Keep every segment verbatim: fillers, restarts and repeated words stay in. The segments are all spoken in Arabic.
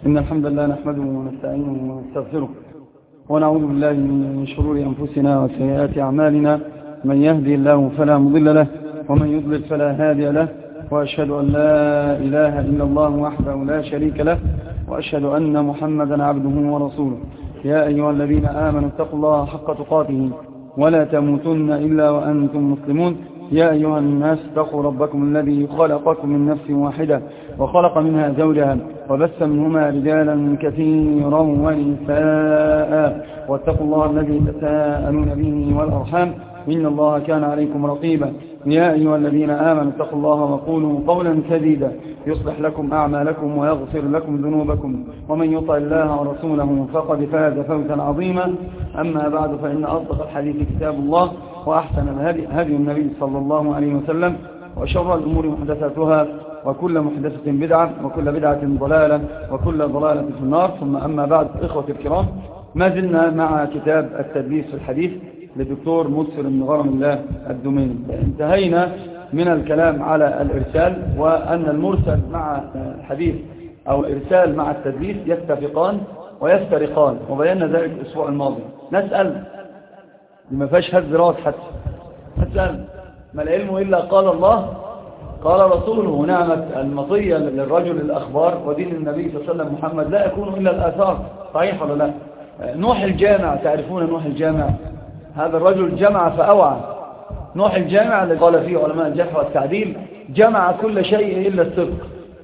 إن الحمد لله نحمده ونستعينه ونستغفره ونعوذ بالله من شرور أنفسنا وسيئات أعمالنا. من يهدي الله فلا مضل له ومن يضلل فلا هادي له، وأشهد أن لا إله إلا الله وحده لا شريك له، وأشهد أن محمدا عبده ورسوله. يا أيها الذين آمنوا اتقوا الله حق تقاته ولا تموتن إلا وأنتم مسلمون. يا أيها الناس اتقوا ربكم الذي خلقكم من نفس واحدة وخلق منها زوجها وبث منهما رجالا كثيرا ونساء، واتقوا الله الذي تساءلون به والأرحام إن الله كان عليكم رقيبا. يا أيها الذين آمنوا اتقوا الله وقولوا قولا سديدا يصلح لكم أعمالكم ويغفر لكم ذنوبكم، ومن يطع الله ورسوله فقد فاز فوزا عظيما. أما بعد، فإن أصدق الحديث كتاب الله، وأحسن الهدي هدي النبي صلى الله عليه وسلم، وشر الأمور محدثاتها، وكل محدثة بدعة، وكل بدعة ضلالة، وكل ضلالة في النار. ثم أما بعد، إخوتي الكرام، ما زلنا مع كتاب التدليس في الحديث للدكتور مسر بن غرم الله الدميني. انتهينا من الكلام على الإرسال، وأن المرسل مع الحديث أو الإرسال مع التدليس يتفقان ويفترقان، وبينا ذلك الأسبوع الماضي. نسأل لما فيش هز راس حتى نسأل: ما العلم إلا قال الله قال رسوله؟ ونعمة المطية للرجل الأخبار، ودين النبي صلى الله عليه وسلم محمد لا يكون إلا الآثار. صحيح ولا لا؟ نوح الجامع، تعرفون نوح الجامع؟ هذا الرجل جمع فأوعى. نوح الجامع الذي قال فيه علماء الجرح والتعديل: جمع كل شيء إلا الصدق،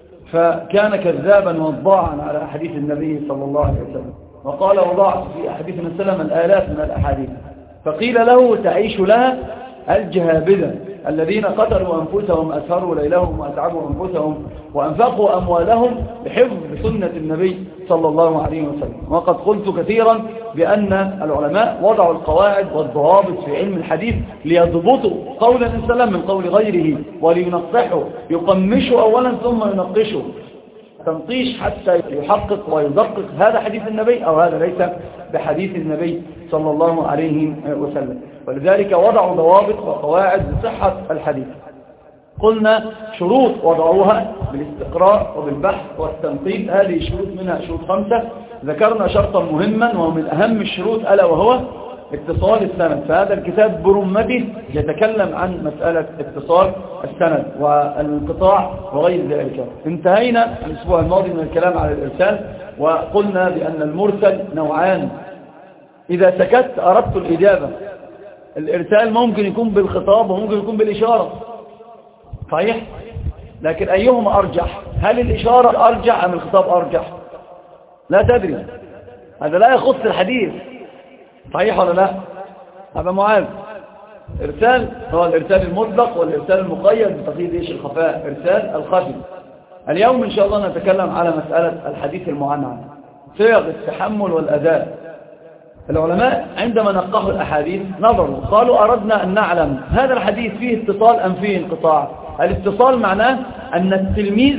فكان كذابا وضاعا على أحاديث النبي صلى الله عليه وسلم. وقال: وضعت في أحاديث النبي صلى الله عليه وسلم الآلاف من الأحاديث. فقيل له: تعيش لها الجهابذة الذين قتلوا أنفسهم، أسهروا ليلهم، وأتعبوا أنفسهم، وأنفقوا أموالهم بحفظ سنة النبي صلى الله عليه وسلم. وقد قلت كثيرا بأن العلماء وضعوا القواعد والضوابط في علم الحديث ليضبطوا قول النبي صلى الله عليه وسلم من قول غيره، ولينقحوا، يقمشوا أولا ثم ينقشوا تنقيش حتى يحقق ويدقق هذا حديث النبي أو هذا ليس بحديث النبي صلى الله عليه وسلم. ولذلك وضعوا ضوابط وقواعد لصحة الحديث. قلنا شروط وضعوها بالاستقراء وبالبحث والتنقيب، هذه الشروط منها شروط خمسة. ذكرنا شرطا مهما ومن أهم الشروط ألا وهو اتصال السند، فهذا الكتاب برمته يتكلم عن مسألة اتصال السند والانقطاع وغير ذلك. انتهينا الأسبوع الماضي من الكلام على الإرسال، وقلنا بأن المرسل نوعان. إذا سكت أردت الإجابة. الإرسال ممكن يكون بالخطاب وممكن يكون بالإشارة، صحيح؟ لكن أيهما أرجح؟ هل الإشارة أرجح أم الخطاب أرجح؟ لا تدري، هذا لا يخص الحديث، صحيح ولا لا؟ هذا معاذ. إرسال هو الإرسال المطلق والإرسال المقيد بتقييد إيش؟ الخفاء، إرسال الخفي. اليوم إن شاء الله نتكلم على مسألة الحديث المعنعن، صيغ التحمل والأداء. العلماء عندما نقحوا الأحاديث نظروا، قالوا: أردنا أن نعلم هذا الحديث فيه اتصال أم فيه انقطاع. الاتصال معناه أن التلميذ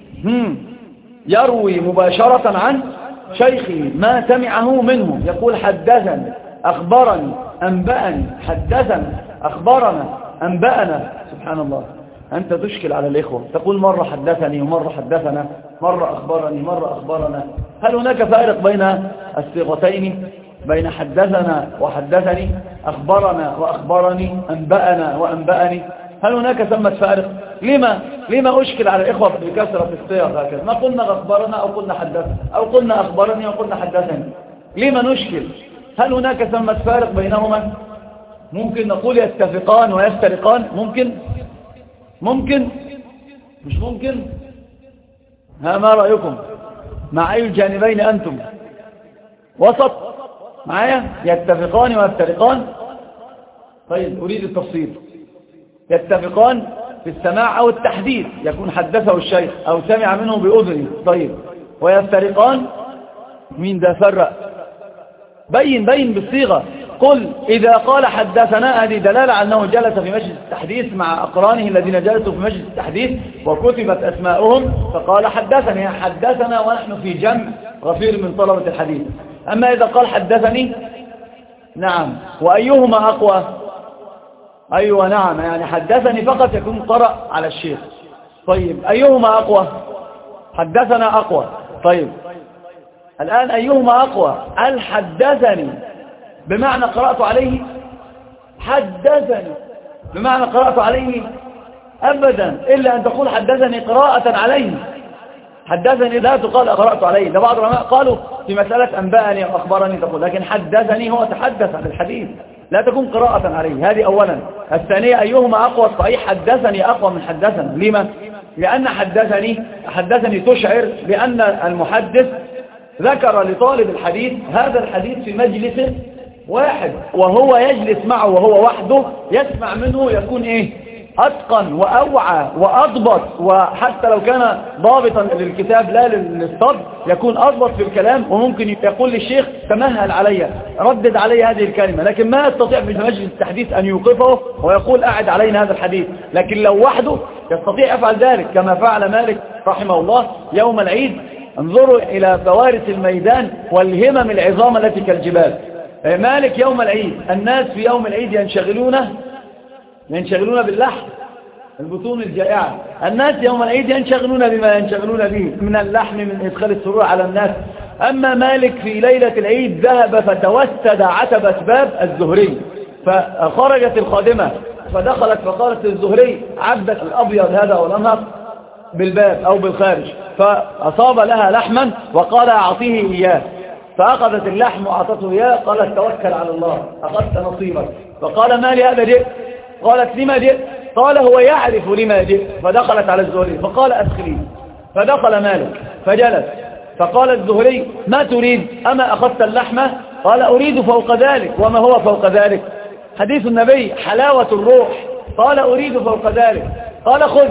يروي مباشرة عن شيخه ما سمعه منه، يقول: حدثني، أخبرني، أنبأني، حدثنا، أخبرنا، أنبأنا. سبحان الله، أنت تشكل على الإخوة، تقول مرة حدثني ومرة حدثنا، مرة أخبرني مرة أخبرنا. هل هناك فارق بين الصيغتين، بين حدثنا وحدثني، أخبرنا وأخبرني، أنبأنا وأنبأني؟ هل هناك ثمة فارق؟ لما لما أشكل على الإخوة بكثرة الصيغ هكذا؟ ما قلنا أخبرنا أو قلنا حدثنا أو قلنا أخبرني أو قلنا حدثني؟ لما نشكل؟ هل هناك ثمة فارق بينهما؟ ممكن نقول يتفقان ويفترقان، ممكن ممكن مش ممكن. ها، ما رأيكم؟ مع أي الجانبين أنتم؟ وسط معايا؟ يتفقان ويفترقان. طيب، أريد التفصيل. يتفقان في السماع أو التحديث، يكون حدثه الشيخ أو سمع منه بأذنه. طيب، ويفترقان، مين ده فرق؟ بين بين بالصيغة. قل إذا قال حدثنا، هذه دلالة على أنه جلس في مجلس التحديث مع أقرانه الذين جلسوا في مجلس التحديث وكتبت أسماؤهم، فقال حدثني، حدثنا ونحن في جمع غفير من طلبة الحديث. أما إذا قال حدثني، نعم، وأيهما أقوى؟ أيوة نعم، يعني حدثني فقط يكون قرأ على الشيخ. طيب، أيهما أقوى؟ حدثنا أقوى. طيب، الآن أيهما أقوى؟ هل حدثني بمعنى قرأت عليه؟ حدثني بمعنى قرأت عليه؟ أبدا، إلا أن تقول حدثني قراءة عليه. حدثني لا تقال قرأت عليه. ده بعض العلماء قالوا في مسألة أنبأني أو أخبرني تقول، لكن حدثني هو تحدث عن الحديث، لا تكون قراءة عليه. هذه أولا. الثانية أيهما أقوى؟ صحيح حدثني أقوى من حدثنا. لما؟ لأن حدثني حدثني تشعر بأن المحدث ذكر لطالب الحديث هذا الحديث في مجلس واحد، وهو يجلس معه وهو وحده يسمع منه، يكون إيه؟ أتقن وأوعى وأضبط، وحتى لو كان ضابطا للكتاب لا للصدر يكون أضبط في الكلام، وممكن يقول للشيخ تمهل علي، ردد علي هذه الكلمة، لكن ما يستطيع في مجلس التحديث أن يوقفه ويقول أعد علينا هذا الحديث. لكن لو وحده يستطيع يفعل ذلك كما فعل مالك رحمه الله يوم العيد. انظروا إلى فوارس الميدان والهمم العظام التي كالجبال. مالك يوم العيد، الناس في يوم العيد ينشغلون ينشغلون باللحم، البطون الجائعة. الناس يوم العيد ينشغلون بما ينشغلون به من اللحم، من إدخال السرور على الناس. أما مالك في ليلة العيد ذهب فتوسد عتبة باب الزهري، فخرجت الخادمة فدخلت فقالت للزهري عبدك الأبيض هذا والأنهر بالباب أو بالخارج، فأصاب لها لحما وقال أعطيه إياه، فأخذت اللحم وأعطته إياه، قالت توكل على الله أخذت نصيبك. فقال ما لهذا جئت؟ قالت لما جئت؟ قال هو يعرف لما جئت. فدخلت على الزهري فقال أدخلي، فدخل مالك فجلس، فقال الزهري ما تريد؟ أما أخذت اللحمة؟ قال أريد فوق ذلك. وما هو فوق ذلك؟ حديث النبي حلاوة الروح. قال أريد فوق ذلك. قال خذ،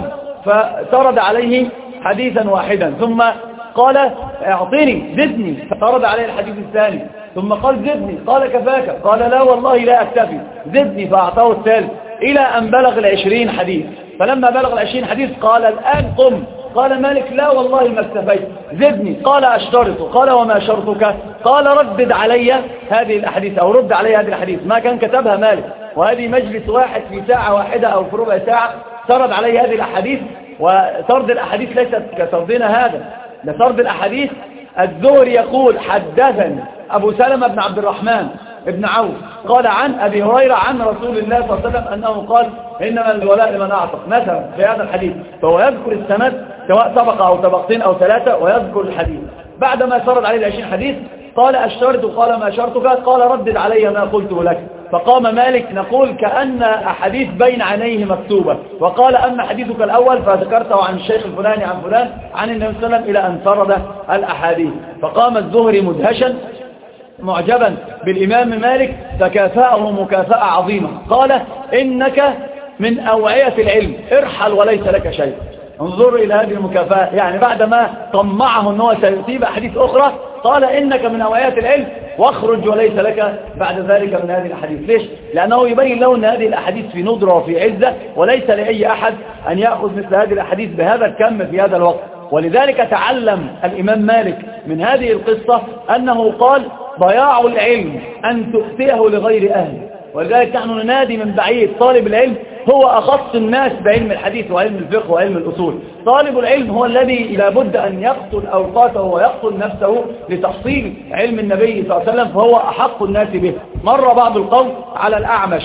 فسرد عليه حديثا واحدا، ثم قال اعطني زدني، فسرد عليه الحديث الثاني، ثم قال زدني، قال كفاك، قال لا والله لا أكتفي، زدني، فأعطاه الثالث إلى أن بلغ العشرين حديث. فلما بلغ العشرين حديث قال الآن قم. قال مالك لا والله ما اكتفيت، زدني. قال أشترط. قال وما شرطك؟ قال ردد علي هذه الأحاديث أو رد علي هذه الأحاديث. ما كان كتبها مالك، وهذه مجلس واحد في ساعة واحدة أو في ربع ساعة سرد علي هذه الأحاديث. وسرد الأحاديث ليست كسردنا هذا، لسرد الأحاديث. الزهري يقول حدثني أبو سلمة بن عبد الرحمن ابن عوف قال عن أبي هريرة عن رسول الله صلى الله عليه وسلم أنه قال إنما الولاء لمن أعطق مثلا في هذا الحديث، فهو يذكر السند سواء طبقة أو طبقتين أو ثلاثة ويذكر الحديث. بعدما سرد عليه العشرين حديث قال أشترط. قال ما شرطك؟ قال ردد علي ما قلته لك. فقام مالك نقول كأن أحاديث بين عينيه مكتوبة، وقال أما حديثك الأول فذكرته عن الشيخ الفلاني عن فلان عن النبي صلى الله عليه وسلم إلى أن سرد الأحاديث. فقام الزهري مدهشا معجبا بالإمام مالك فكافأه مكافأة عظيمة. قال إنك من أوعية العلم، ارحل وليس لك شيء. انظروا إلى هذه المكافأة، يعني بعدما طمعه أنه سيصيب أحاديث أخرى قال إنك من أوعية العلم واخرج وليس لك بعد ذلك من هذه الأحاديث. ليش؟ لأنه يبين له أن هذه الأحاديث في ندرة وفي عزة، وليس لأي أحد أن يأخذ مثل هذه الأحاديث بهذا الكم في هذا الوقت. ولذلك تعلم الإمام مالك من هذه القصة أنه قال ضياع العلم أن تؤتيه لغير أهله. ولذلك نحن ننادي من بعيد طالب العلم هو أخص الناس بعلم الحديث وعلم الفقه وعلم الأصول. طالب العلم هو الذي لابد أن يقتل أوقاته ويقتل نفسه لتحصيل علم النبي صلى الله عليه وسلم، فهو أحق الناس به. مر بعض القوم على الأعمش،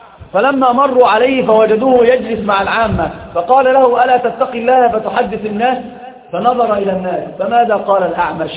فلما مروا عليه فوجدوه يجلس مع العامة، فقال له ألا تتقي الله فتحدث الناس؟ فنظر إلى الناس فماذا قال الأعمش؟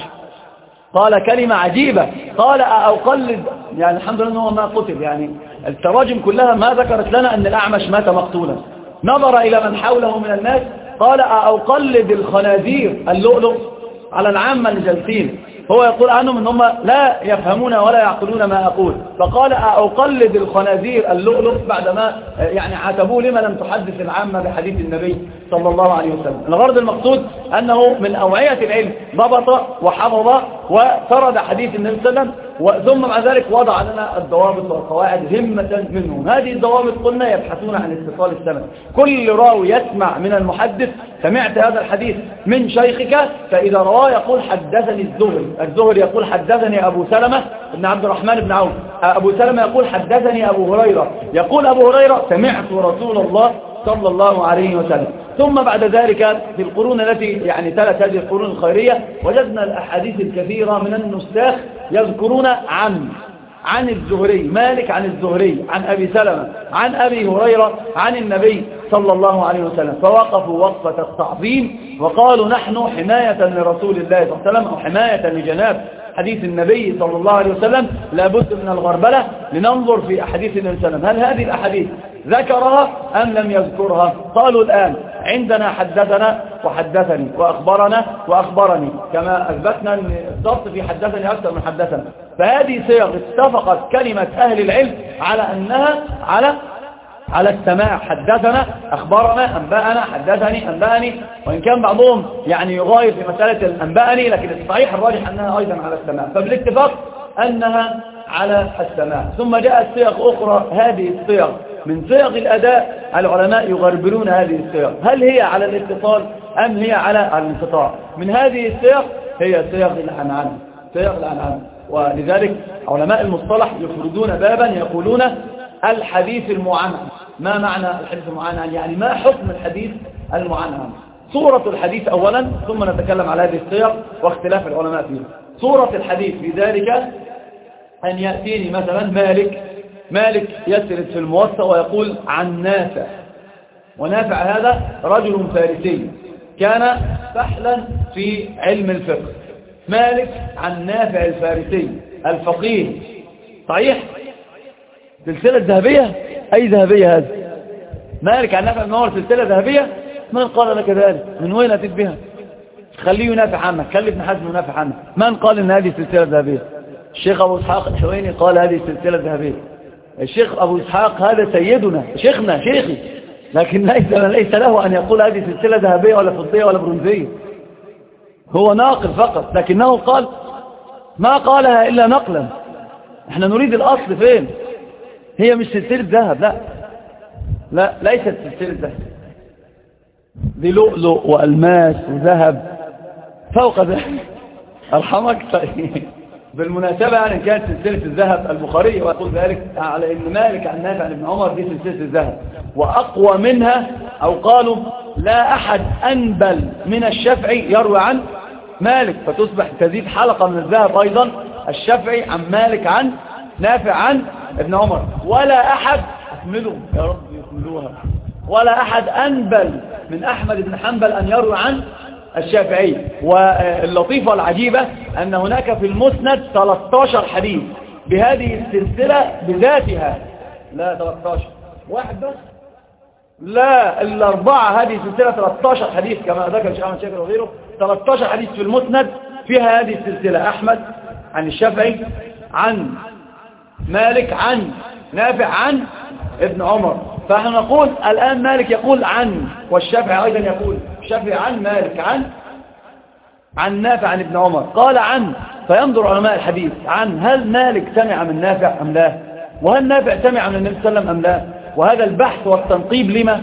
قال كلمة عجيبة، قال أقلد، يعني الحمد لله أنه ما قتل، يعني التراجم كلها ما ذكرت لنا أن الأعمش مات مقتولا. نظر إلى من حوله من الناس قال أقلد الخنازير اللؤلؤ على العامة الجالسين. هو يقول عنهم أنهم لا يفهمون ولا يعقلون ما أقول، فقال أقلد الخنازير اللؤلؤ بعدما يعني عاتبوه لما لم تحدث العامة بحديث النبي صلى الله عليه وسلم. الغرض المقصود أنه من أوعية العلم ضبط وحفظ وسرد حديث النبي صلى الله عليه وسلم، ثم مع ذلك وضع لنا الضوابط والقواعد همة منهم. هذه الضوابط قلنا يبحثون عن اتصال السند. كل راوي يسمع من المحدث سمعت هذا الحديث من شيخك، فإذا رواه يقول حدثني الزهري، الزهري يقول حدثني أبو سلمة بن عبد الرحمن بن عوف، أبو سلمة يقول حدثني أبو هريرة، يقول أبو هريرة سمعت رسول الله صلى الله عليه وسلم. ثم بعد ذلك في القرون التي يعني تلت هذه القرون الخيرية وجدنا الأحاديث الكثيرة من النساخ يذكرون عن عن الزهري، مالك عن الزهري، عن أبي سلمة، عن أبي هريرة، عن النبي صلى الله عليه وسلم، فوقفوا وقفة التعظيم وقالوا نحن حماية لرسول الله صلى الله عليه وسلم أو حماية لجناب حديث النبي صلى الله عليه وسلم لابد من الغربلة لننظر في أحاديث النبي صلى الله عليه وسلم، هل هذه الأحاديث ذكرها أم لم يذكرها؟ قالوا الآن عندنا حدثنا وحدثني وأخبرنا وأخبرني، كما أثبتنا أن الضبط في حدثني أكثر من حدثنا، فهذه صيغ اتفقت كلمة أهل العلم على أنها على على السماع، حدثنا أخبرنا أنبأنا حدثني أنبأني، وإن كان بعضهم يعني يغاير في مسألة الأنبأني، لكن الصحيح الراجح أنها أيضا على السماع، فبالاتفاق أنها على السماع. ثم جاءت صيغ أخرى، هذه الصيغ من صيغ الأداء العلماء يغربلون هذه الصيغ، هل هي على الاتصال أم هي على الانقطاع؟ من هذه الصيغ هي صيغ العنعنة، صيغ العنعنة، ولذلك علماء المصطلح يفردون بابا يقولون الحديث المعنعن. ما معنى الحديث المعنعن؟ يعني ما حكم الحديث المعنعن؟ صورة الحديث أولا ثم نتكلم على هذه الصيغ واختلاف العلماء فيها. صورة الحديث في ذلك أن يأتيني مثلا مالك مالك يسرد في الموطأ ويقول عن نافع، ونافع هذا رجل فارسي كان فحلا في علم الفقه، مالك عن نافع الفارسي الفقيه، صحيح؟ سلسلة ذهبية؟ أي ذهبية هذه؟ مالك عن نافع بن عمر سلسلة ذهبية؟ من قال لك ذلك؟ من وين أتيت بها؟ خليه ينافع عنك، خلي ابن حزم ينافع عنك. من قال إن هذه سلسلة ذهبية؟ الشيخ أبو إسحاق الحويني قال هذه سلسلة ذهبية. الشيخ أبو إسحاق هذا سيدنا شيخنا شيخي، لكن ليس, ليس له أن يقول هذه سلسلة ذهبية ولا فضية ولا برونزية، هو ناقل فقط، لكنه قال ما قالها إلا نقلا. احنا نريد الأصل فين؟ هي مش سلسلة ذهب، لا لا ليست سلسلة ذهب، دي لؤلؤ وألماس وذهب فوق ذلك. أرحمك. بالمناسبة يعني كانت سلسلة الذهب البخاري ويقول ذلك على إن مالك عن نافع عن ابن عمر دي سلسلة الذهب، وأقوى منها أو قالوا لا أحد أنبل من الشافعي يروي عن مالك، فتصبح تزيد حلقة من الذهب أيضا الشافعي عن مالك عن نافع عن ابن عمر، ولا أحد أكملوا يا رب يكملوها، ولا أحد أنبل من أحمد بن حنبل أن يروي عن الشافعي. واللطيفة والعجيبة أن هناك في المسند ثلاثة عشر حديث بهذه السلسلة بذاتها، لا ثلاثة عشر واحد بس، لا الأربعة، هذه سلسلة ثلاثة عشر حديث كما ذكر الشيخ أحمد شاكر وغيره، ثلاثة عشر حديث في المسند فيها هذه السلسلة، أحمد عن الشافعي عن مالك عن نافع عن ابن عمر. فنحن نقول الآن مالك يقول عن، والشافعي أيضا يقول الشافعي عن مالك عن عن نافع عن ابن عمر، قال عن، فينظر علماء الحديث عن هل مالك سمع من نافع أم لا، وهل نافع سمع من النبي صلى الله عليه وسلم أم لا، وهذا البحث والتنقيب لما؟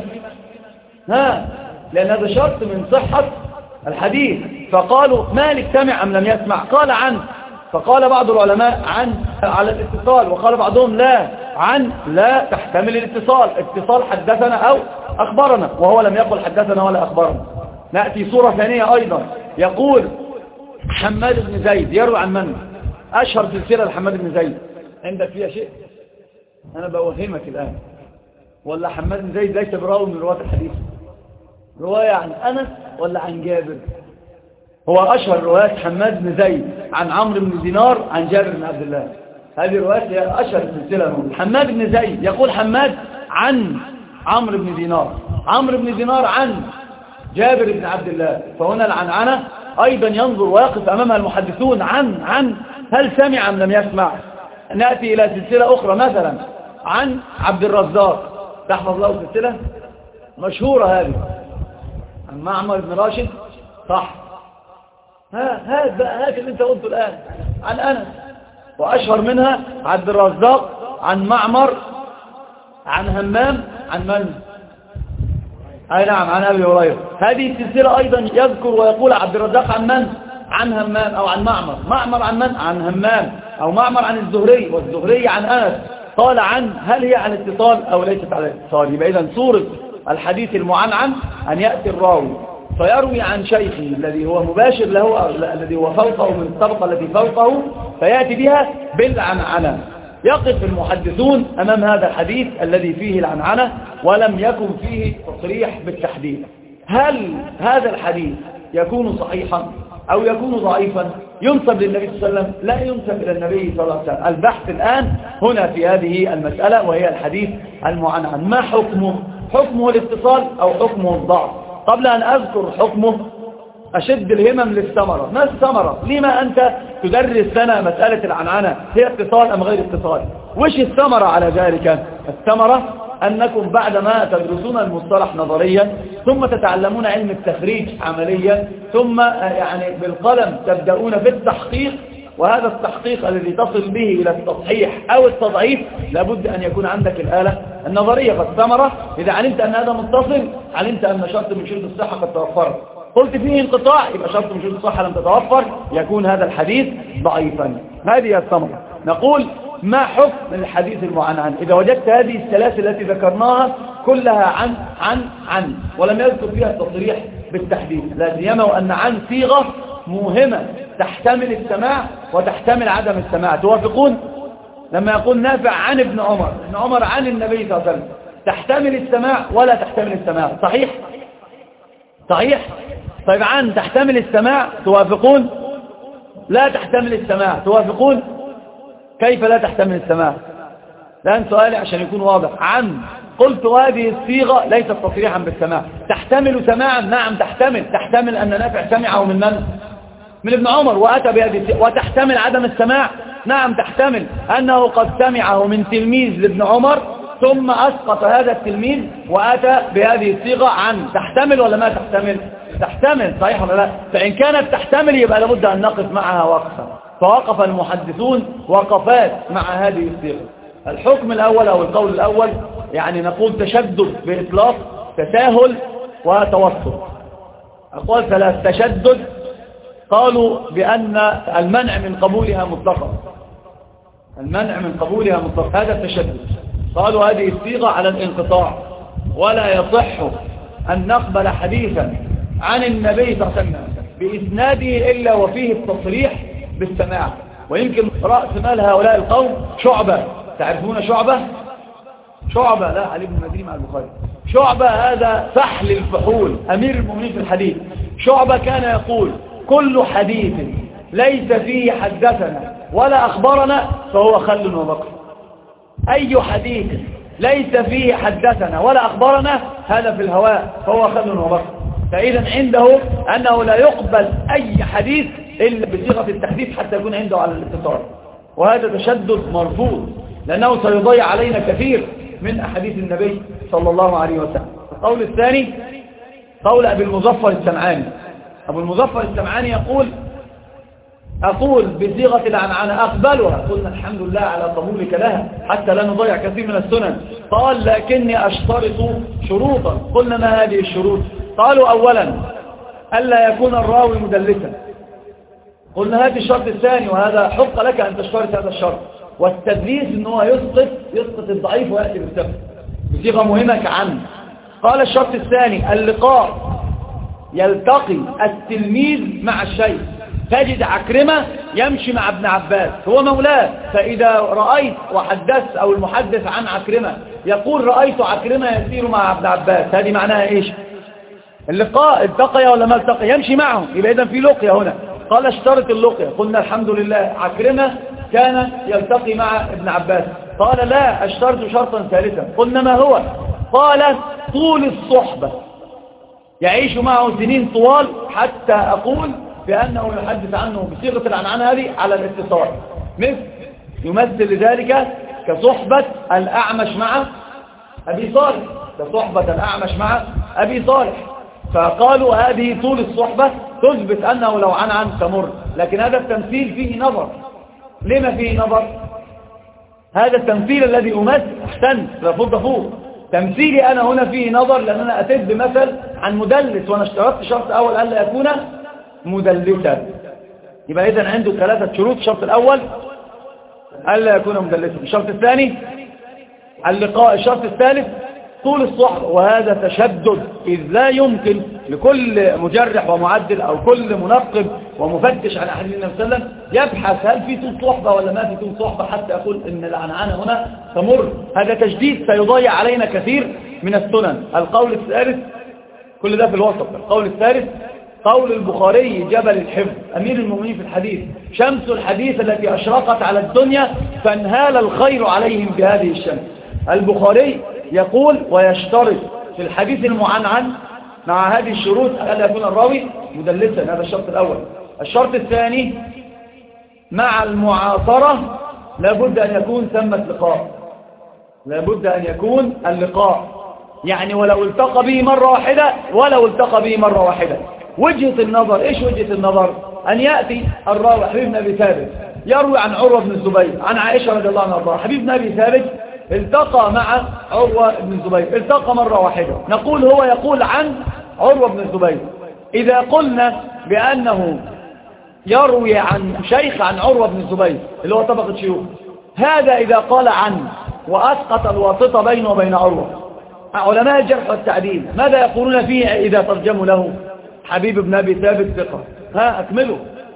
ها لأن هذا شرط من صحة الحديث. فقالوا مالك سمع أم لم يسمع، قال عن، فقال بعض العلماء عن على الاتصال، وقال بعضهم لا عن لا تحتمل الاتصال، اتصال حدثنا أو أخبرنا، وهو لم يقل حدثنا ولا أخبرنا. نأتي صورة ثانية أيضا، يقول حماد بن زيد يروي عن من؟ أشهر سلسلة لحماد بن زيد عندك فيها شيء؟ أنا بوهمك الآن، ولا حماد بن زيد ليس براوي من رواة الحديث، رواية عن أنس ولا عن جابر؟ هو أشهر روايات حماد بن زيد عن عمرو بن دينار عن جابر بن عبد الله، هذه روايات هي أشهر سلسلة. حماد بن زيد يقول حماد عن عمرو بن دينار، عمرو بن دينار عن جابر بن عبد الله، فهنا العنعنة أيضا ينظر ويقف أمامها المحدثون عن عن هل سمع أم لم يسمع. نأتي إلى سلسلة أخرى مثلا عن عبد الرزاق، تحفظ له سلسلة مشهورة هذه عن معمر بن راشد، صح؟ ها هذا بقى هذا اللي انت قلته الآن عن أنس، وأشهر منها عبد الرزاق عن معمر عن همام عن من؟ أي نعم عن أبي هريرة. هذه السلسلة أيضا يذكر ويقول عبد الرزاق عن من؟ عن همام أو عن معمر، معمر عن من؟ عن همام، أو معمر عن الزهري، والزهري عن أنس، قال عن، هل هي عن اتصال أو ليست على اتصال؟ يبقى إذن صورة الحديث المعنعن أن يأتي الراوي فيروي عن شيخه الذي هو مباشر له أو الذي هو فوقه من الطبقة التي فوقه فيأتي بها بالعنعنة. يقف المحدثون أمام هذا الحديث الذي فيه العنعنة ولم يكن فيه تصريح بالتحديد. هل هذا الحديث يكون صحيحا أو يكون ضعيفا ينسب للنبي صلى الله عليه وسلم؟ لا ينسب إلى النبي صلى الله عليه وسلم. البحث الآن هنا في هذه المسألة وهي الحديث المعنعن. ما حكمه؟ حكمه الاتصال أو حكمه الضعف؟ قبل أن أذكر حكمه أشد الهمم للثمرة. ما الثمرة؟ لما أنت تدرس لنا مسألة العنعنة هي اتصال أم غير اتصال؟ وش الثمرة على ذلك؟ الثمرة أنكم بعدما تدرسون المصطلح نظريا ثم تتعلمون علم التخريج عمليا ثم يعني بالقلم تبدأون في التحقيق، وهذا التحقيق الذي تصل به إلى التصحيح أو التضعيف لابد أن يكون عندك الآلة النظرية. فالثمرة إذا علمت أن هذا متصل علمت أن شرط من شروط الصحة قد توفرت، قلت فيه انقطاع يبقى شرط من شروط الصحة لم تتوفر، يكون هذا الحديث ضعيفا. هذه الثمرة. نقول ما حكم الحديث المعنعن؟ إذا وجدت هذه السلاسل التي ذكرناها كلها عن عن عن ولم يذكر فيها التصريح بالتحديد، لا سيما وأن عن صيغة مهمة تحتمل السماع وتحتمل عدم السماع. توافقون؟ لما يقول نافع عن ابن عمر، ابن عمر عن النبي صلى الله عليه وسلم، تحتمل السماع ولا تحتمل السماع؟ صحيح؟ صحيح؟ طيب عن تحتمل السماع؟ توافقون؟ لا تحتمل السماع. توافقون؟ كيف لا تحتمل السماع؟ الآن سؤالي عشان يكون واضح. عن قلت هذه الصيغة ليست تصريحا بالسماع، تحتمل سماعا؟ نعم تحتمل. تحتمل أن نافع سمعه من من؟ من ابن عمر وأتى بهذه الصيغة. وتحتمل عدم السماع؟ نعم تحتمل أنه قد سمعه من تلميذ لابن عمر ثم أسقط هذا التلميذ وأتى بهذه الصيغة عن. تحتمل ولا ما تحتمل؟ تحتمل. صحيح ولا لا؟ فإن كانت تحتمل يبقى لابد أن نقف معها وقفا. فوقف المحدثون وقفات مع هذه الصيغة. الحكم الأول أو القول الأول يعني نقول تشدد بإطلاق، تساهل وتوسط. أقوال ثلاث. تشدد قالوا بأن المنع من قبولها مطلقا، المنع من قبولها مطلقا، هذا التشدد. قالوا هذه الصيغة على الانقطاع ولا يصح أن نقبل حديثا عن النبي صلى الله عليه وسلم بإسناده إلا وفيه التصريح بالسماع. ويمكن رأس مال هؤلاء القوم شعبة. تعرفون شعبة؟ شعبة لا علي بن مدين مع البخاري. شعبة هذا فحل الفحول، أمير المؤمنين في الحديث. شعبة كان يقول كل حديث ليس فيه حدثنا ولا أخبرنا فهو خل وبقر. أي حديث ليس فيه حدثنا ولا أخبرنا هذا في الهواء فهو خل وبقر. فإذا عنده أنه لا يقبل أي حديث إلا بصيغة التحديث حتى يكون عنده على الاتصال. وهذا تشدد مرفوض لأنه سيضيع علينا كثير من أحاديث النبي صلى الله عليه وسلم. القول الثاني قول أبي المظفر السمعاني. أبو المظفر السمعاني يقول أقول بصيغة العنعنة أقبلها. قلنا الحمد لله على قبولك لها حتى لا نضيع كثير من السنن. قال لكني أشترط شروطا. قلنا ما هذه الشروط؟ قالوا أولا ألا يكون الراوي مدلسا. قلنا هذا الشرط الثاني وهذا حق لك أن تشترط هذا الشرط. والتدليس أنه يسقط يسقط الضعيف ويأتي بالثقة بصيغة مهمة كعن. قال الشرط الثاني اللقاء، يلتقي التلميذ مع الشيخ. تجد عكرمة يمشي مع ابن عباس هو مولاه، فإذا رأيت وحدثت أو المحدث عن عكرمة يقول رأيت عكرمة يسير مع ابن عباس، هذه معناها إيش؟ اللقاء. التقي ولا ما التقي؟ يمشي معهم، يبقى إذن في لقية هنا. قال اشترط اللقية. قلنا الحمد لله عكرمة كان يلتقي مع ابن عباس. قال لا اشترط شرطا ثالثا. قلنا ما هو؟ قال طول الصحبة، يعيش معه سنين طوال حتى أقول بأنه يحدث عنه بصيغة العنعنة هذه على الاتصال. مثل يمثل لذلك كصحبة الأعمش مع أبي صالح، كصحبة الأعمش مع أبي صالح. فقالوا هذه طول الصحبة تثبت أنه لو عن عن تمر. لكن هذا التمثيل فيه نظر. لما فيه نظر؟ هذا التمثيل الذي أمثل احسنت لفض فوق. تمثيلي أنا هنا فيه نظر لأن أنا أتيت بمثل عن مدلس وأنا اشترطت شرط أول ألا يكون مدلسا. يبقى إذن عنده ثلاثة شروط. الشرط الأول ألا يكون مدلسا، الشرط الثاني اللقاء، الشرط الثالث طول الصحبة، وهذا تشدد، إذ لا يمكن لكل مجرح ومعدل أو كل منقب ومفتش على أحاديث النبي صلى الله عليه وسلم يبحث هل في طول صحبة ولا ما في طول صحبة حتى يقول إن العنعنة هنا تمر. هذا تشديد سيضيع علينا كثير من السنن. القول الثالث، كل ده في الوسط. القول الثالث قول البخاري جبل الحفظ أمير المؤمنين في الحديث، شمس الحديث التي أشرقت على الدنيا فانهال الخير عليهم بهذه الشمس. البخاري يقول ويشترط في الحديث المعنعن مع هذه الشروط ألا يكون الراوي مدلسا، هذا الشرط الأول. الشرط الثاني مع المعاصرة لابد أن يكون ثمة لقاء، لابد أن يكون اللقاء، يعني ولو التقى به مرة واحدة، ولو التقى به مرة واحدة. وجهة النظر، إيش وجهة النظر؟ أن يأتي الراوي حبيب بن أبي ثابت يروي عن عروة بن الزبير عن عائشة رضي الله عنها، حبيب بن أبي ثابت التقى مع عروة بن الزبير، التقى مرة واحدة، نقول هو يقول عن عروة بن الزبير. إذا قلنا بأنه يروي عن شيخ عن عروة بن الزبير اللي هو طبقة شيوخ، هذا إذا قال عن وأسقط الواسطة بينه وبين عروة، علماء الجرح والتعديل ماذا يقولون فيه إذا ترجموا له؟ حبيب بن أبي ثابت ثقة. ها أكمله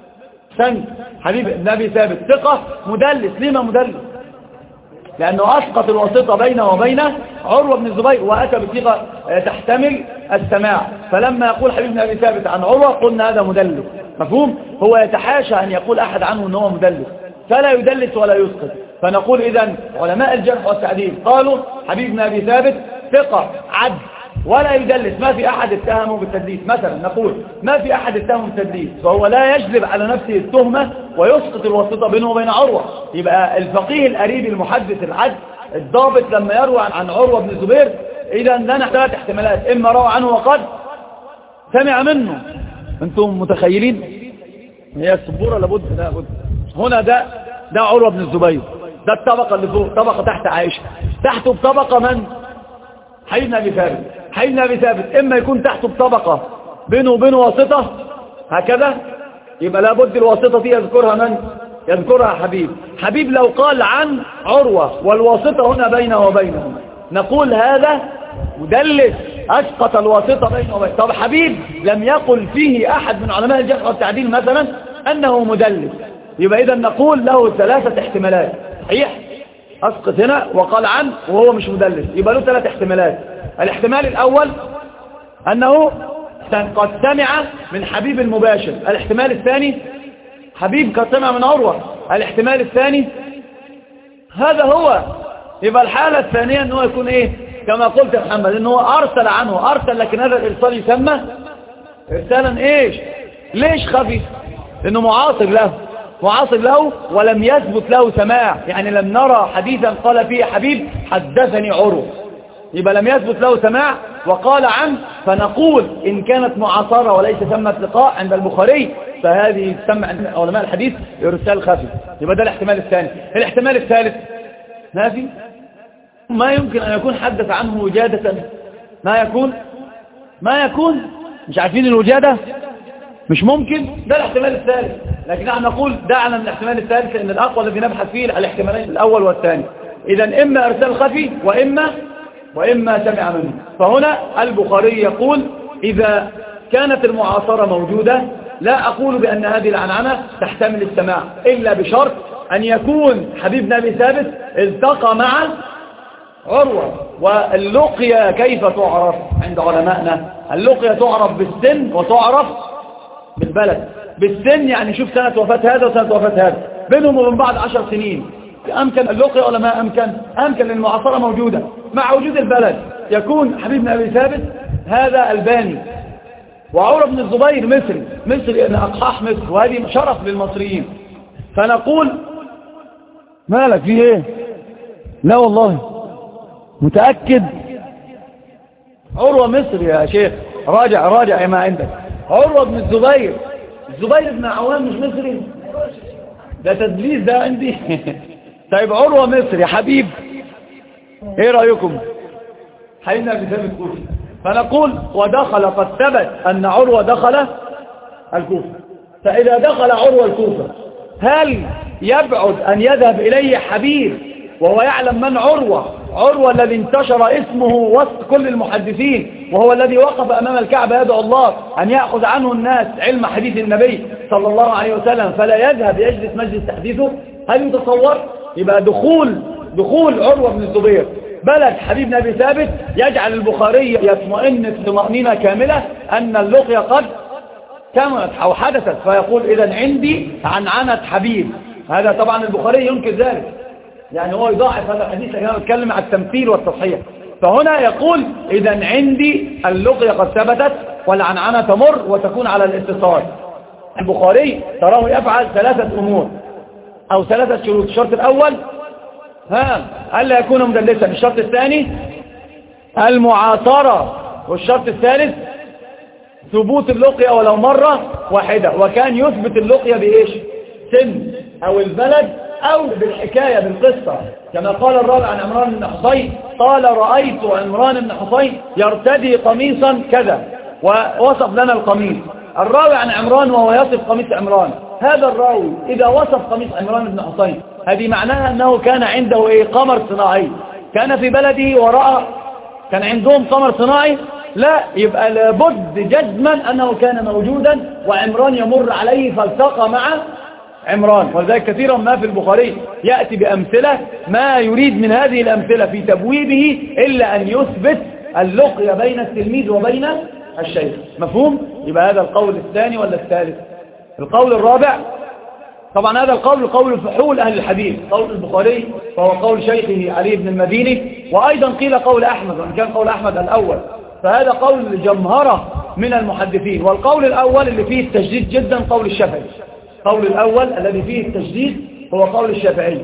سن حبيب بن أبي ثابت ثقة مدلس. لما مدلس؟ لأنه أسقط الواسطة بينه وبين عروة بن الزبير وأتى بصيغة تحتمل السماع، فلما يقول حبيب بن أبي ثابت عن عروة قلنا هذا مدلس. مفهوم؟ هو يتحاشى أن يقول أحد عنه أنه مدلس، فلا يدلس ولا يسقط. فنقول إذن علماء الجرح والتعديل قالوا حبيب بن أبي ثابت ثقة عدل ولا يدلس، ما في أحد اتهمه بالتدليس. مثلا نقول ما في أحد اتهمه بالتدليس، فهو لا يجلب على نفسه التهمة ويسقط الواسطة بينه وبين عروة. يبقى الفقيه القريب المحدث العدل الضابط لما يروى عن عروة بن الزبير إذا لنا ثلاث احتمالات: إما روى عنه وقد سمع منه. أنتم متخيلين؟ هي السبورة لابد لابد هنا ده ده عروة بن الزبير، ده الطبقة اللي فوق، طبقة تحت عائشة، تحته بطبقة من؟ حبيب بن أبي ثابت. حبيب بن أبي ثابت إما يكون تحته بطبقة بينه وبينه واسطة هكذا، يبقى لابد الواسطة دي يذكرها من؟ يذكرها حبيب. حبيب لو قال عن عروة والواسطة هنا بينه وبينه نقول هذا مدلس، أسقط الواسطة بينه وبينه. طب حبيب لم يقل فيه أحد من علماء الجرح والتعديل مثلا أنه مدلس، يبقى إذا نقول له ثلاثة احتمالات. صحيح؟ أسقط هنا وقال عن وهو مش مدلس، يبقى له ثلاث احتمالات. الاحتمال الأول أنه قد سمع من حبيب المباشر. الاحتمال الثاني حبيب قد سمع من عروة. الاحتمال الثاني هذا هو. يبقى الحالة الثانية أنه يكون إيه كما قلت يا محمد، أنه أرسل عنه أرسل، لكن هذا الإرسال يسمى إرسالا إيش؟ ليش خفي؟ لأنه معاصر له معاصر له ولم يثبت له سماع، يعني لم نرى حديثا قال فيه حبيب حدثني عروة، يبقى لم يثبت له سماع وقال عنه، فنقول إن كانت معاصرة وليس ثمة لقاء عند البخاري فهذه تسمى عند علماء الحديث إرسال خفي. يبقى ده الاحتمال الثاني. الاحتمال الثالث ما في ما يمكن أن يكون حدث عنه وجادة، ما يكون ما يكون مش عارفين الوجادة، مش ممكن. ده الاحتمال الثالث، لكن نحن نقول دعنا من الاحتمال الثالث لأن الأقوى الذي نبحث فيه الاحتمالين الأول والثاني. إذا إما إرسال خفي وإما وإما سمع منه. فهنا البخاري يقول إذا كانت المعاصرة موجودة لا أقول بأن هذه العنعنة تحتمل السماع إلا بشرط أن يكون حبيب بن أبي ثابت التقى مع عروة. واللقية كيف تعرف عند علمائنا؟ اللقية تعرف بالسن وتعرف بالبلد. بالسن يعني شوف سنة وفاة هذا وسنة وفاة هذا بينهم وبين بعض عشر سنين، أمكن اللقية ولا ما أمكن؟ أمكن لأن المعاصرة موجودة. مع وجود البلد يكون حبيب بن أبي ثابت هذا الباني، وعروة بن الزبير مصري مصري لأن أقحاح مصر، وهذه شرف للمصريين. فنقول مالك فيه ايه؟ لا والله متأكد. عروة مصري يا شيخ، راجع راجع ما عندك. عروة بن الزبير، الزبير بن عوام مش مصري؟ ده تدليس ده عندي. طيب عروة مصري حبيب، ايه رأيكم؟ حينا بثابت كوفي. فنقول ودخل، قد ثبت أن عروة دخل الكوفة. فإذا دخل عروة الكوفة هل يبعد أن يذهب إليه حبيب وهو يعلم من عروة عروة الذي انتشر اسمه وسط كل المحدثين، وهو الذي وقف أمام الكعبة يدعو الله أن يأخذ عنه الناس علم حديث النبي صلى الله عليه وسلم، فلا يذهب يجلس مجلس تحديثه. هل يتصور؟ يبقى دخول دخول عروة بن الزبير بلد حبيب نبي ثابت يجعل البخاري يطمئن طمأنينة كاملة أن اللقية قد كملت أو حدثت، فيقول إذن عندي عنعنة حبيب. هذا طبعا البخاري ينكر ذلك، يعني هو يضاعف هذا الحديث كما نتكلم عن التمثيل والتصحيح. فهنا يقول إذن عندي اللقية قد ثبتت والعنعنة تمر وتكون على الاتصال. البخاري تراه يفعل ثلاثة أمور أو ثلاثة شروط. الشرط الأول ها ألا يكون مدلسا، الشرط الثاني المعاصرة، والشرط الثالث ثبوت اللقية ولو مرة واحدة. وكان يثبت اللقية بإيش؟ سن أو البلد أو بالحكاية بالقصة، كما قال الراوي عن عمران بن حصين قال رأيت عمران بن حصين يرتدي قميصا كذا ووصف لنا القميص. الراوي عن عمران وهو يصف قميص عمران، هذا الراوي إذا وصف قميص عمران بن حصين هذه معناها أنه كان عنده إيه؟ قمر صناعي، كان في بلده ورأى كان عندهم قمر صناعي، لا يبقى لابد جزما أنه كان موجودا وعمران يمر عليه فالتقى مع عمران. ولذلك كثيرا ما في البخاري يأتي بأمثلة ما يريد من هذه الأمثلة في تبويبه إلا أن يثبت اللقية بين التلميذ وبين الشيخ. مفهوم؟ يبقى هذا القول الثاني ولا الثالث؟ القول الرابع، طبعا هذا القول قول فحول أهل الحديث، قول البخاري فهو قول شيخه علي بن المديني، وأيضا قيل قول أحمد، وإن كان قول أحمد الأول، فهذا قول جمهرة من المحدثين. والقول الأول اللي فيه التجديد جدا قول الشافعي، قول الأول الذي فيه التجديد هو قول الشافعي.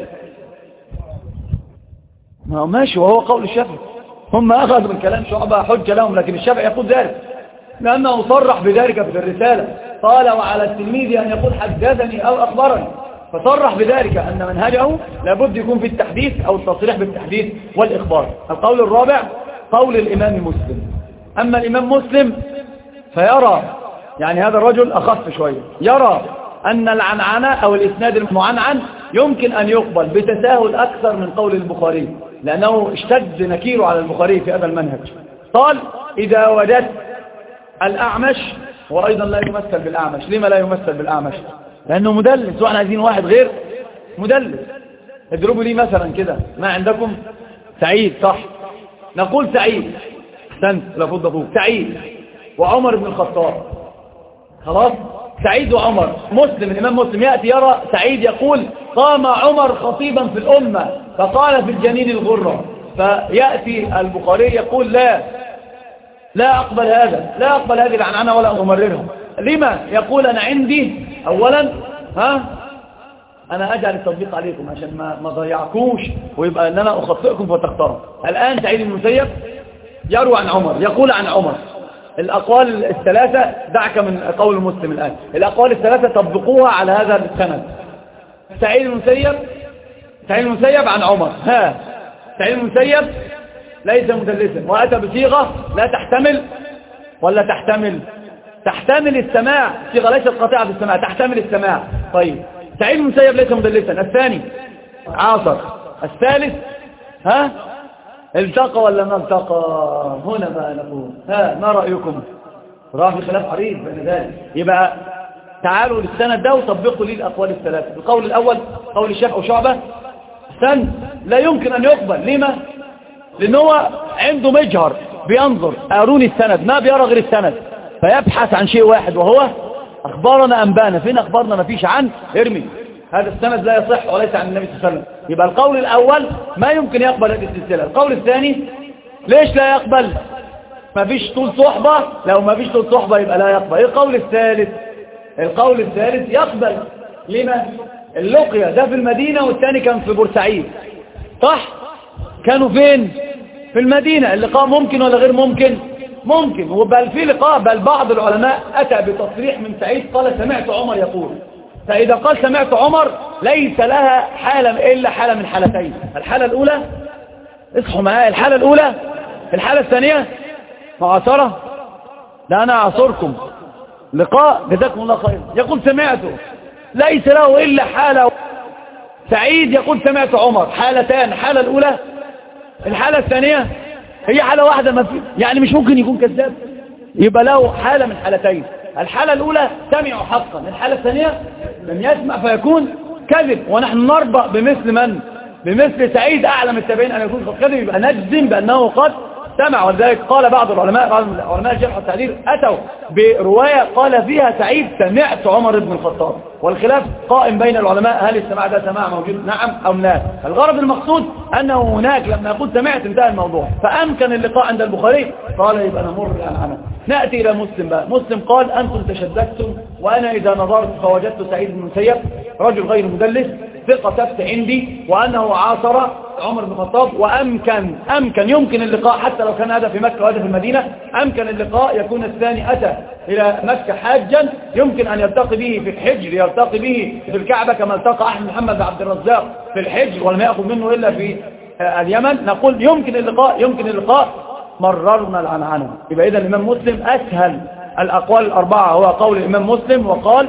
ما ماشي وهو قول الشافعي، هم أخذوا من كلام شعبة حجة لهم، لكن الشافعي يقول ذلك لأنه صرح بذلك في الرسالة، قال وعلى التلميذ أن يقول حدثني أو أخبرني، فصرح بذلك أن منهجه لابد يكون في التحديث أو التصريح بالتحديث والإخبار. القول الرابع قول الإمام مسلم. أما الإمام مسلم فيرى، يعني هذا الرجل أخف شوية، يرى أن العنعنة أو الإسناد المعنعن يمكن أن يقبل بتساهل أكثر من قول البخاري، لأنه اشتد نكيره على البخاري في هذا المنهج. قال إذا وجدت الأعمش، وأيضا لا يمثل بالأعمش. لما لا يمثل بالأعمش؟ لأنه مدلس، وإحنا عايزين واحد غير مدلس. اضربوا لي مثلا كده، ما عندكم سعيد صح؟ نقول سعيد، احسنت لابد أقول سعيد وعمر بن الخطاب، خلاص؟ سعيد وعمر. مسلم الإمام مسلم يأتي يرى سعيد يقول قام عمر خطيبا في الأمة فقال في الجنين الغرة، فيأتي البخاري يقول لا لا أقبل هذا، لا أقبل هذه العنعنة ولا أمررها. لما؟ يقول أنا عندي أولا ها أنا أجعل التطبيق عليكم عشان ما ما ضيعكوش ويبقى أن أنا أخطئكم فتختاروا. الآن سعيد بن المسيب يروي عن عمر، يقول عن عمر. الأقوال الثلاثة دعك من قول المسلم الآن، الأقوال الثلاثة طبقوها على هذا السند. سعيد بن المسيب سعيد بن المسيب عن عمر، ها سعيد بن المسيب ليس مدلسا وأتى بصيغة لا تحتمل ولا تحتمل تحتمل السماع، صيغة ليست قاطعة في السماع، تحتمل السماع. طيب سعيد بن المسيب ليس مدلسا. الثاني عاصر. الثالث ها التقى ولا ما التقى؟ هنا بقى نقول ها ما رأيكم؟ رأي في خلاف عريض بين ذلك. يبقى تعالوا للسند ده وطبقوا لي الأقوال الثلاثة. القول الأول قول الشيخ أو شعبة سند لا يمكن أن يقبل. لما؟ لأنه هو عنده مجهر بينظر أروني السند، ما بيرى غير السند، فيبحث عن شيء واحد وهو أخبارنا أنبانا. فين أخبارنا؟ ما فيش عن ارمي، هذا السند لا يصح وليس عن النبي صلى الله عليه وسلم. يبقى القول الأول ما يمكن يقبل هذه السلسلة. القول الثاني ليش لا يقبل؟ ما فيش طول صحبة، لو ما فيش طول صحبة يبقى لا يقبل. القول الثالث القول الثالث يقبل. لما؟ اللقية ده في المدينة والثاني كان في بورسعيد صح؟ كانوا فين؟ في المدينة. اللقاء ممكن ولا غير ممكن؟ ممكن. وبل في لقاء، بل بعض العلماء أتى بتصريح من سعيد قال سمعت عمر يقول. فإذا قال سمعت عمر ليس لها حالة إلا حالة من حالتين. الحالة الأولى اصحوا معايا، الحالة الأولى الحالة الثانية معاصرة، لا أنا أعصركم لقاء جزاكم الله خير، يقول سمعته، ليس له إلا حالة سعيد يقول سمعت عمر، حالتان، الحالة الأولى، الحالة الثانية هي حالة واحدة، ما في يعني مش ممكن يكون كذاب، يبقى له حالة من حالتين. الحالة الأولى سمعوا حقا، الحالة الثانية لم يسمع فيكون كذب. ونحن نربأ بمثل من؟ بمثل سعيد أعلم التابعين أن يكون قد كذب، يبقى نجزم بأنه قد سمع. ولذلك قال بعض العلماء، علماء الجرح والتعديل، أتوا برواية قال فيها سعيد سمعت عمر بن الخطاب، والخلاف قائم بين العلماء هل السماع ده سماع موجود نعم أو لا. الغرض المقصود أنه هناك لما يقول سمعت انتهى الموضوع، فأمكن اللقاء عند البخاري، قال يبقى نمر الآن عنه. نأتي إلى مسلم بقى. مسلم قال أنتم تشددتم وأنا إذا نظرت فوجدت سعيد بن المسيب رجل غير مدلس ثقة ثبت عندي، وأنه عاصر عمر بن الخطاب، وأمكن أمكن يمكن اللقاء حتى لو كان هذا في مكة وهذا في المدينة، أمكن اللقاء يكون الثاني أتى إلى مكة حاجا، يمكن أن يلتقي به في الحجر، يلتقي به في الكعبة كما التقى أحمد محمد بن عبد الرزاق في الحجر ولم يأخذ منه إلا في اليمن. نقول يمكن اللقاء، يمكن اللقاء، مررنا العنعنة. يبقى إذا الإمام مسلم أسهل الأقوال الأربعة هو قول الإمام مسلم، وقال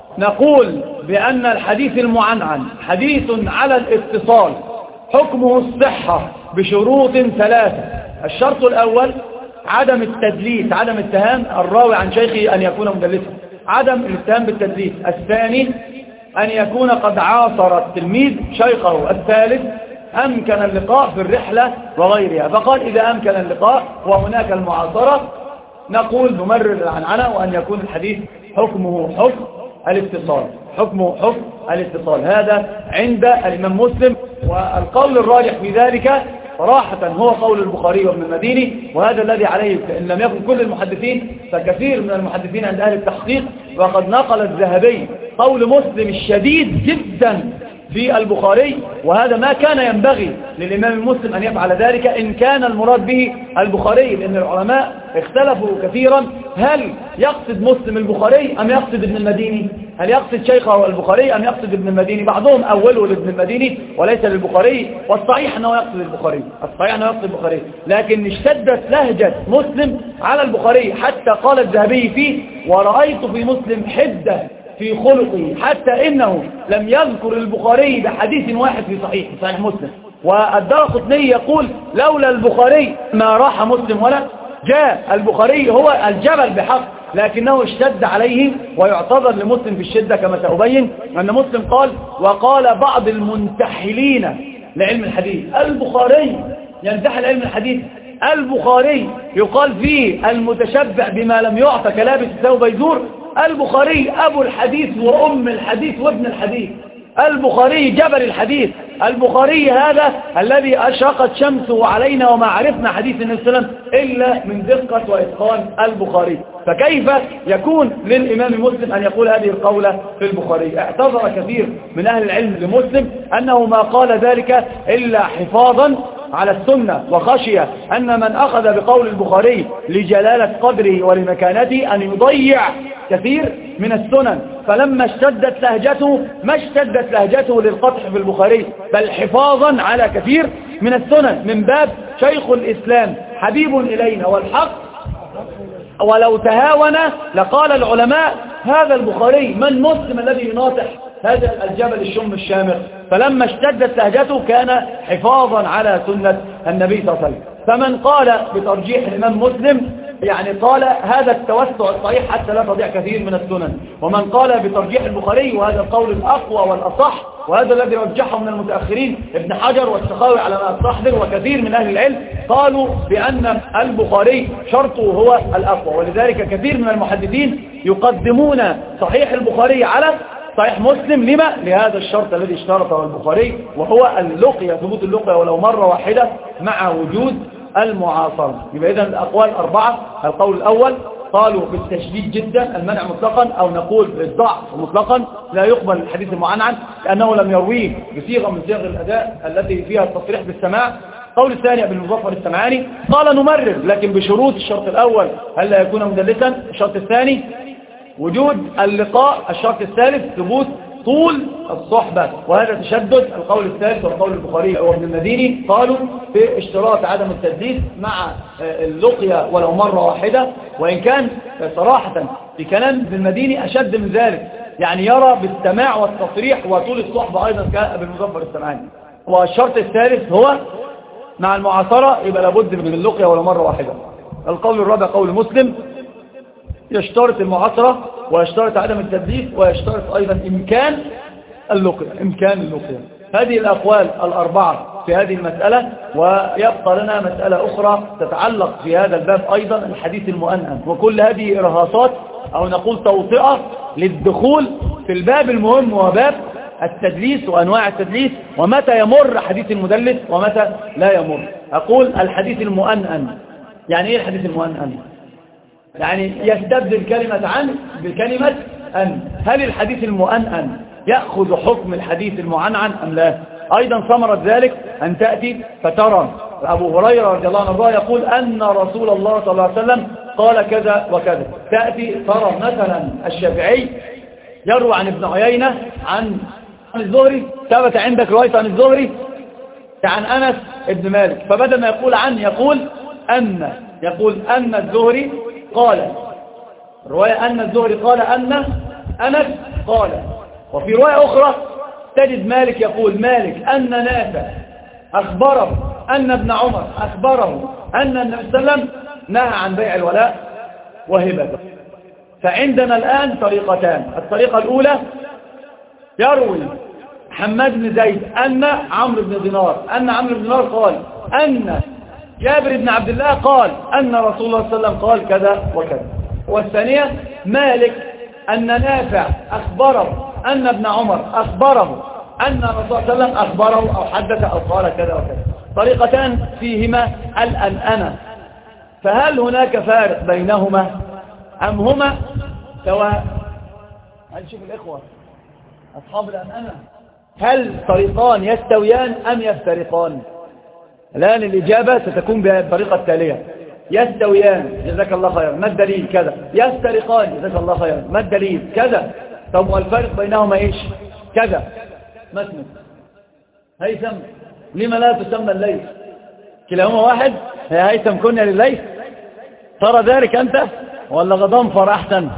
نقول بأن الحديث المعنعن حديث على الاتصال، حكمه الصحة بشروط ثلاثة. الشرط الأول عدم التدليس، عدم اتهام الراوي عن شيخه أن يكون مدلسا، عدم الاتهام بالتدليس. الثاني أن يكون قد عاصر التلميذ شيخه. الثالث أمكن اللقاء في الرحلة وغيرها. فقال إذا أمكن اللقاء وهناك المعاصرة نقول نمرر العنعنة، وأن يكون الحديث حكمه حكم الاتصال، حكمه حكم الاتصال. هذا عند الإمام مسلم، والقول الراجح في ذلك صراحة هو قول البخاري وابن المديني، وهذا الذي عليه إن لم يكن كل المحدثين فكثير من المحدثين عند أهل التحقيق. وقد نقل الذهبي قول مسلم الشديد جدا في البخاري، وهذا ما كان ينبغي للإمام مسلم أن يفعل ذلك إن كان المراد به البخاري، لأن العلماء اختلفوا كثيرا هل يقصد مسلم البخاري أم يقصد ابن المديني، هل يقصد شيخه البخاري أم يقصد ابن المديني. بعضهم أوله لابن المديني وليس للبخاري، والصحيح أنه يقصد البخاري، الصحيح أنه يقصد البخاري، لكن اشتدت لهجة مسلم على البخاري حتى قال الذهبي فيه ورأيت في مسلم حدة في خلقه حتى إنه لم يذكر البخاري بحديث واحد في صحيح صحيح مسلم. والدارقطني يقول لولا البخاري ما راح مسلم ولا جاء. البخاري هو الجبل بحق، لكنه اشتد عليه، ويعتذر لمسلم في الشدة كما سأبين. أن مسلم قال وقال بعض المنتحلين لعلم الحديث البخاري ينتحل علم الحديث، البخاري يقال فيه المتشبع بما لم يعطى كلابس ثوب يزور. البخاري أبو الحديث وأم الحديث وابن الحديث، البخاري جبل الحديث، البخاري هذا الذي أشرقت شمسه علينا وما عرفنا حديث النبي صلى الله عليه وسلم إلا من دقة وإتقان البخاري. فكيف يكون للإمام مسلم أن يقول هذه القولة في البخاري؟ اعتذر كثير من أهل العلم لمسلم أنه ما قال ذلك إلا حفاظا على السنة، وخشية أن من أخذ بقول البخاري لجلالة قدره ولمكانته أن يضيع كثير من السنن. فلما اشتدت لهجته ما اشتدت لهجته للقطع في البخاري، بل حفاظا على كثير من السنن، من باب شيخ الإسلام حبيب إلينا والحق ولو تهاون لقال العلماء هذا البخاري من مسلم الذي يناطح هذا الجبل الشم الشامخ. فلما اشتدت لهجته كان حفاظا على سنة النبي صلى الله عليه وسلم. فمن قال بترجيح الإمام مسلم يعني قال هذا التوسع الصحيح حتى لا تضيع كثير من السنن. ومن قال بترجيح البخاري وهذا القول الأقوى والأصح، وهذا الذي رجحه من المتأخرين ابن حجر والسخاوي على ما أستحضر وكثير من أهل العلم، قالوا بأن البخاري شرطه هو الأقوى. ولذلك كثير من المحدثين يقدمون صحيح البخاري على صحيح مسلم. لما؟ لهذا الشرط الذي اشترطه البخاري، وهو اللقية، ثبوت اللقية ولو مرة واحدة مع وجود المعاصرة. يبقى إذن الأقوال أربعة. القول الأول قالوا بالتشديد جدا المنع مطلقا، أو نقول بالضعف مطلقا، لا يقبل الحديث المعنعن لأنه لم يرويه بصيغة من صيغ الأداء التي فيها التصريح بالسماع. القول الثاني ابن المظفر السمعاني قال نمرر لكن بشروط. الشرط الأول ألا يكون مدلسا، الشرط الثاني وجود اللقاء، الشرط الثالث ثبوت طول الصحبة، وهذا تشدد. القول الثالث والقول البخاري وابن المديني قالوا باشتراط عدم التدليس مع اللقية ولو مرة واحدة، وإن كان صراحة في كلام ابن المديني أشد من ذلك، يعني يرى بالسماع والتصريح وطول الصحبة أيضا كأبي المظفر السمعاني. والشرط الثالث هو مع المعاصرة يبقى لابد من اللقية ولا مرة واحدة. القول الرابع قول مسلم يشترط المعاصرة ويشترط عدم التدليس ويشترط أيضا إمكان اللقية إمكان اللقية. هذه الأقوال الأربعة في هذه المسألة. ويبقى لنا مسألة أخرى تتعلق في هذا الباب أيضا الحديث المؤنن، وكل هذه إرهاصات أو نقول توطئة للدخول في الباب المهم وباب التدليس وأنواع التدليس ومتى يمر حديث المدلس ومتى لا يمر. أقول الحديث المؤنن. يعني إيه الحديث المؤنن؟ يعني يستبدل كلمة عن بكلمة أن. هل الحديث المؤنن يأخذ حكم الحديث المعنعن أم لا؟ أيضا ثمرة ذلك أن تأتي فترى أبو هريرة رضي الله عنه يقول أن رسول الله صلى الله عليه وسلم قال كذا وكذا. تأتي ترى مثلا الشافعي يروى عن ابن عيينة عن الزهري، ثبت عندك رواية عن الزهري عن أنس ابن مالك، فبدل ما يقول عن يقول أن يقول أن الزهري قال، رواية أن الزهري قال أن أنس قال. وفي رواية أخرى تجد مالك يقول مالك أن نافع أخبره أن ابن عمر أخبره أن النبي صلى الله عليه وسلم نهى عن بيع الولاء وهبته. فعندنا الآن طريقتان. الطريقة الأولى يروي حماد بن زيد أن عمرو بن دينار أن عمرو بن دينار قال أن جابر بن عبد الله قال أن رسول الله صلى الله عليه وسلم قال كذا وكذا. والثانية مالك أن نافع أخبره أن ابن عمر أخبره أن الرسول صلى الله عليه وسلم أخبره أو حدث أو قال كذا وكذا. طريقتان فيهما الأنأنة. فهل هناك فارق بينهما أم هما سواء؟ هل شوف الإخوة أصحاب الأنأنة هل طريقان يستويان أم يفترقان؟ الآن الإجابة ستكون بالطريقة التالية: يستويان جزاك الله خيرا، ما الدليل كذا. يفترقان جزاك الله خيرا، ما الدليل كذا. طب والفرق بينهما إيش؟ كذا. ما اسمك هيثم؟ لما لا تسمى الليث؟ كلاهما واحد. يا هيثم كنا لليث، ترى ذلك أنت ولا غضنفر أحسن؟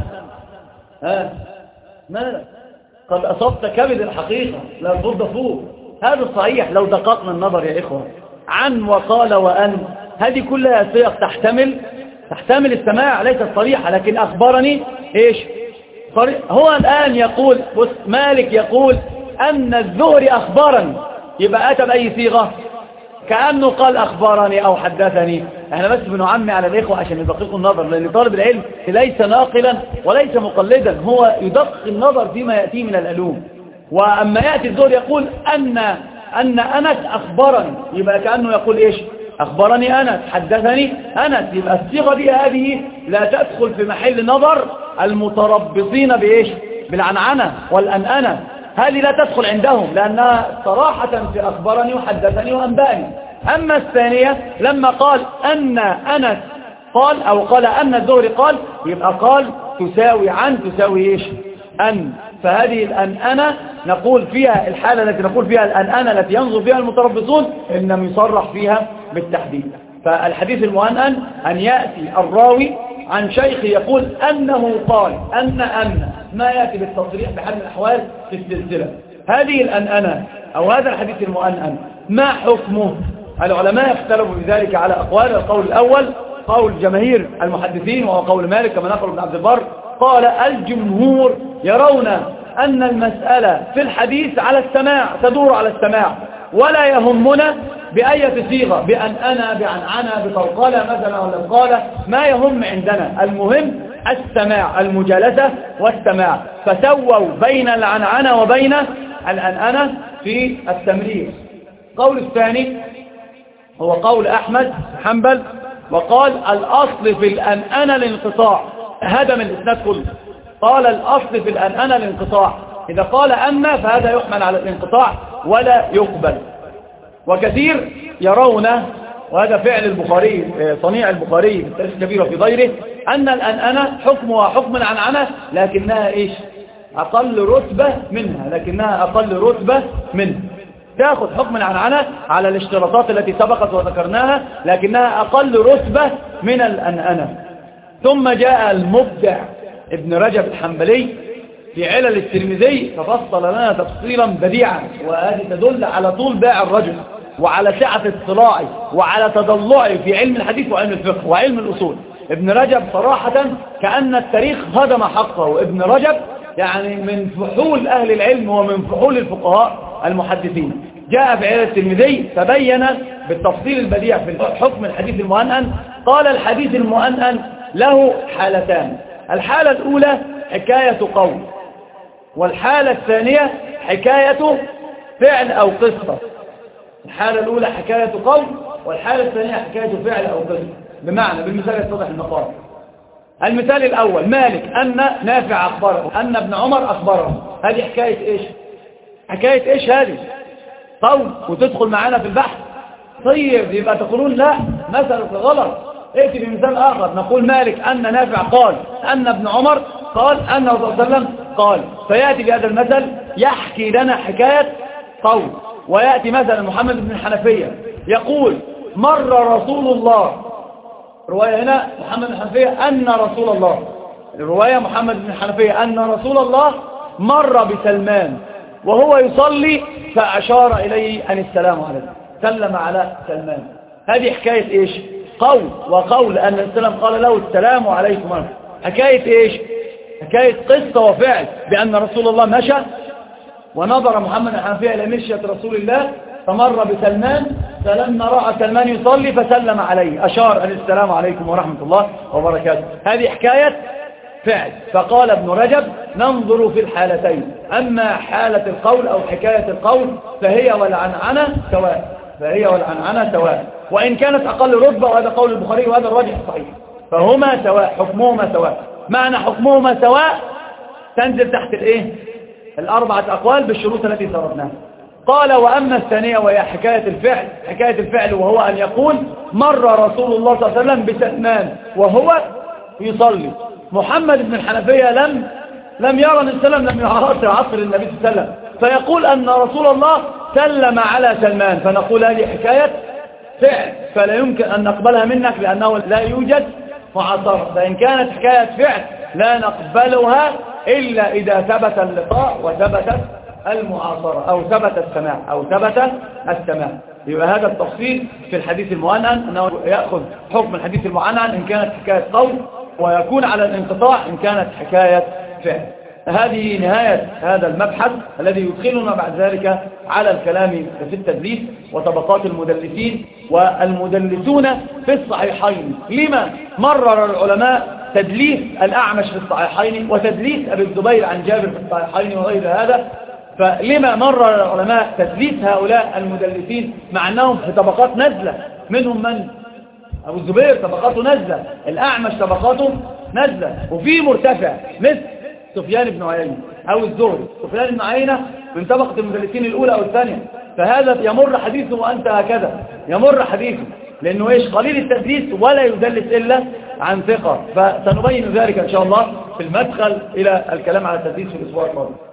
ها مالك؟ قد أصبت كبد الحقيقة لا ترد فوق. هذا الصحيح لو دققنا النظر يا إخوة. عن وقال وأن هذه كلها صيغ تحتمل تحتمل السماع، ليست صريحة، لكن أخبرني إيش؟ صريح. هو الآن يقول بص مالك يقول أن الزهري أخبرني، يبقى أتى بأي صيغة؟ كأنه قال أخبرني أو حدثني. احنا بس بنعمي على الإخوة عشان يدققوا النظر، لأن طالب العلم ليس ناقلا وليس مقلدا، هو يدقق النظر فيما يأتيه من العلوم. وأما يأتي الزهري يقول أن أن أنس أخبرني، يبقى كأنه يقول إيش؟ أخبرني أنس، حدثني أنس. يبقى الصيغة دي هذه لا تدخل في محل نظر المتربصين بإيش؟ بالعنعنة والأنأنة. هذه لا تدخل عندهم لأنها صراحة في أخبرني وحدثني وأنبأني. أما الثانية لما قال أن أنس قال أو قال أن الزهري قال، يبقى قال تساوي عن تساوي إيش؟ أن. فهذه الأنأنة نقول فيها الحالة التي نقول فيها الأنأنة التي ينظر فيها المتربصون إنما يصرح فيها بالتحديد. فالحديث المؤنن أن يأتي الراوي عن شيخ يقول أنه قال أن أن ما يأتي بالتصريح بحال الأحوال في السلسلة. هذه الأنأنة أو هذا الحديث المؤنن ما حكمه؟ العلماء اختلفوا بذلك على أقوال. القول الأول قول جماهير المحدثين وهو قول مالك كما نقل ابن عبد البر، قال الجمهور يرون أن المسألة في الحديث على السماع، تدور على السماع، ولا يهمنا بأية صيغة، بأن أنا بأن أنا بطلقلة مثلا ولا بقالة، ما يهم عندنا، المهم السماع، المجالسة والسماع. فسووا بين العنعنة وبين الأنأنة في التمرير. قول الثاني هو قول أحمد حنبل، وقال الأصل في الأنأنة الانقطاع، هدم الإسناد كله. قال الأصل في الأنأنة الانقطاع، إذا قال أن فهذا يحمل على الانقطاع ولا يقبل. وكثير يرون، وهذا فعل البخاري صنيع البخاري في التاريخ الكبير وفي غيره، أن الأنأنة حكمها حكم العنعنة لكنها إيش؟ أقل رتبة منها، لكنها أقل رتبة منها. تأخذ حكم العنعنة على الاشتراطات التي سبقت وذكرناها، لكنها أقل رتبة من الأنأنة. ثم جاء المبدع ابن رجب الحنبلي في علل الترمذي ففصل لنا تفصيلا بديعا، وهذه تدل على طول باع الرجل وعلى سعة اطلاعه وعلى تضلعه في علم الحديث وعلم الفقه وعلم الأصول. ابن رجب صراحة كأن التاريخ هدم حقه. ابن رجب يعني من فحول أهل العلم ومن فحول الفقهاء المحدثين. جاء في علل الترمذي فبين بالتفصيل البديع في حكم الحديث المؤنن. قال الحديث المؤنن له حالتان، الحالة الأولى حكاية قول، والحالة الثانية حكاية فعل أو قصة. الحالة الأولى حكاية قول، والحالة الثانية حكاية فعل أو قصة. بمعنى بالمثال يتضح المقام. المثال الأول مالك أن نافع أخبره أن ابن عمر أخبره، هذه حكاية إيش؟ حكاية إيش هذه؟ قول وتدخل معنا في البحث. طيب يبقى تقولون لا مثل غلط، ائتي بمثال آخر. نقول مالك أن نافع قال أن ابن عمر قال أن الرسول صلى الله عليه وسلم قال، فيأتي بهذا المثل يحكي لنا حكاية قول. ويأتي مثلا محمد بن الحنفية يقول مر رسول الله، رواية هنا محمد بن الحنفية أن رسول الله، الرواية محمد بن الحنفية أن رسول الله مر بسلمان وهو يصلي فأشار إليه أن السلام عليكم، سلم على سلمان. هذه حكاية إيش؟ قول. وقول أن السلام قال له السلام عليكم. حكاية إيش؟ حكاية قصة وفعل، بأن رسول الله مشى ونظر محمد الحنفية إلى مشية رسول الله فمر بسلمان، فلما رأى سلمان يصلي فسلم عليه أشار أن السلام عليكم ورحمة الله وبركاته. هذه حكاية فعل. فقال ابن رجب ننظر في الحالتين، أما حالة القول أو حكاية القول فهي والعنعنة سواء، فهي والعنعنة سواء، وإن كانت أقل رتبة، وهذا قول البخاري وهذا الراجح الصحيح، فهما سواء، حكمهما سواء. معنى حكمهما سواء تنزل تحت الايه؟ الأربعة أقوال بالشروط التي سردناها. قال وأما الثانية وهي حكاية الفعل، حكاية الفعل وهو أن يقول مر رسول الله صلى الله عليه وسلم بسلمان وهو يصلي. محمد بن الحنفية لم لم يرى النبي صلى الله عليه وسلم، لم يعاصر عصر النبي صلى الله عليه وسلم، فيقول أن رسول الله سلم على سلمان، فنقول هذه حكاية فعل فلا يمكن أن نقبلها منك لأنه لا يوجد معاصرة. فإن كانت حكاية فعل لا نقبلها إلا إذا ثبت اللقاء وثبتت المعاصرة أو ثبت السماع أو ثبت السماع. يبقى هذا التفصيل في الحديث المؤنن، أنه يأخذ حكم الحديث المؤنن إن كانت حكاية قول، ويكون على الانقطاع إن كانت حكاية فعل. هذه نهاية هذا المبحث الذي يدخلنا بعد ذلك على الكلام في التدليس وطبقات المدلسين والمدلسون في الصحيحين. لما مرر العلماء تدليس الأعمش في الصحيحين وتدليس أبي الزبير عن جابر في الصحيحين وغير هذا؟ فلما مرر العلماء تدليس هؤلاء المدلسين مع أنهم في طبقات نزلة؟ منهم من؟ أبو الزبير طبقاته نزلة، الأعمش طبقاته نزلة، وفي مرتفع مثل سفيان بن عيينة أو الزهري. سفيان بن عيينة من طبقة المدلسين الأولى أو الثانية، فهذا يمر حديثه وأنت هكذا يمر حديثه، لأنه إيش؟ قليل التدليس ولا يدلس إلا عن ثقة. فسنبين ذلك إن شاء الله في المدخل إلى الكلام على التدليس في الأسبوع القادم.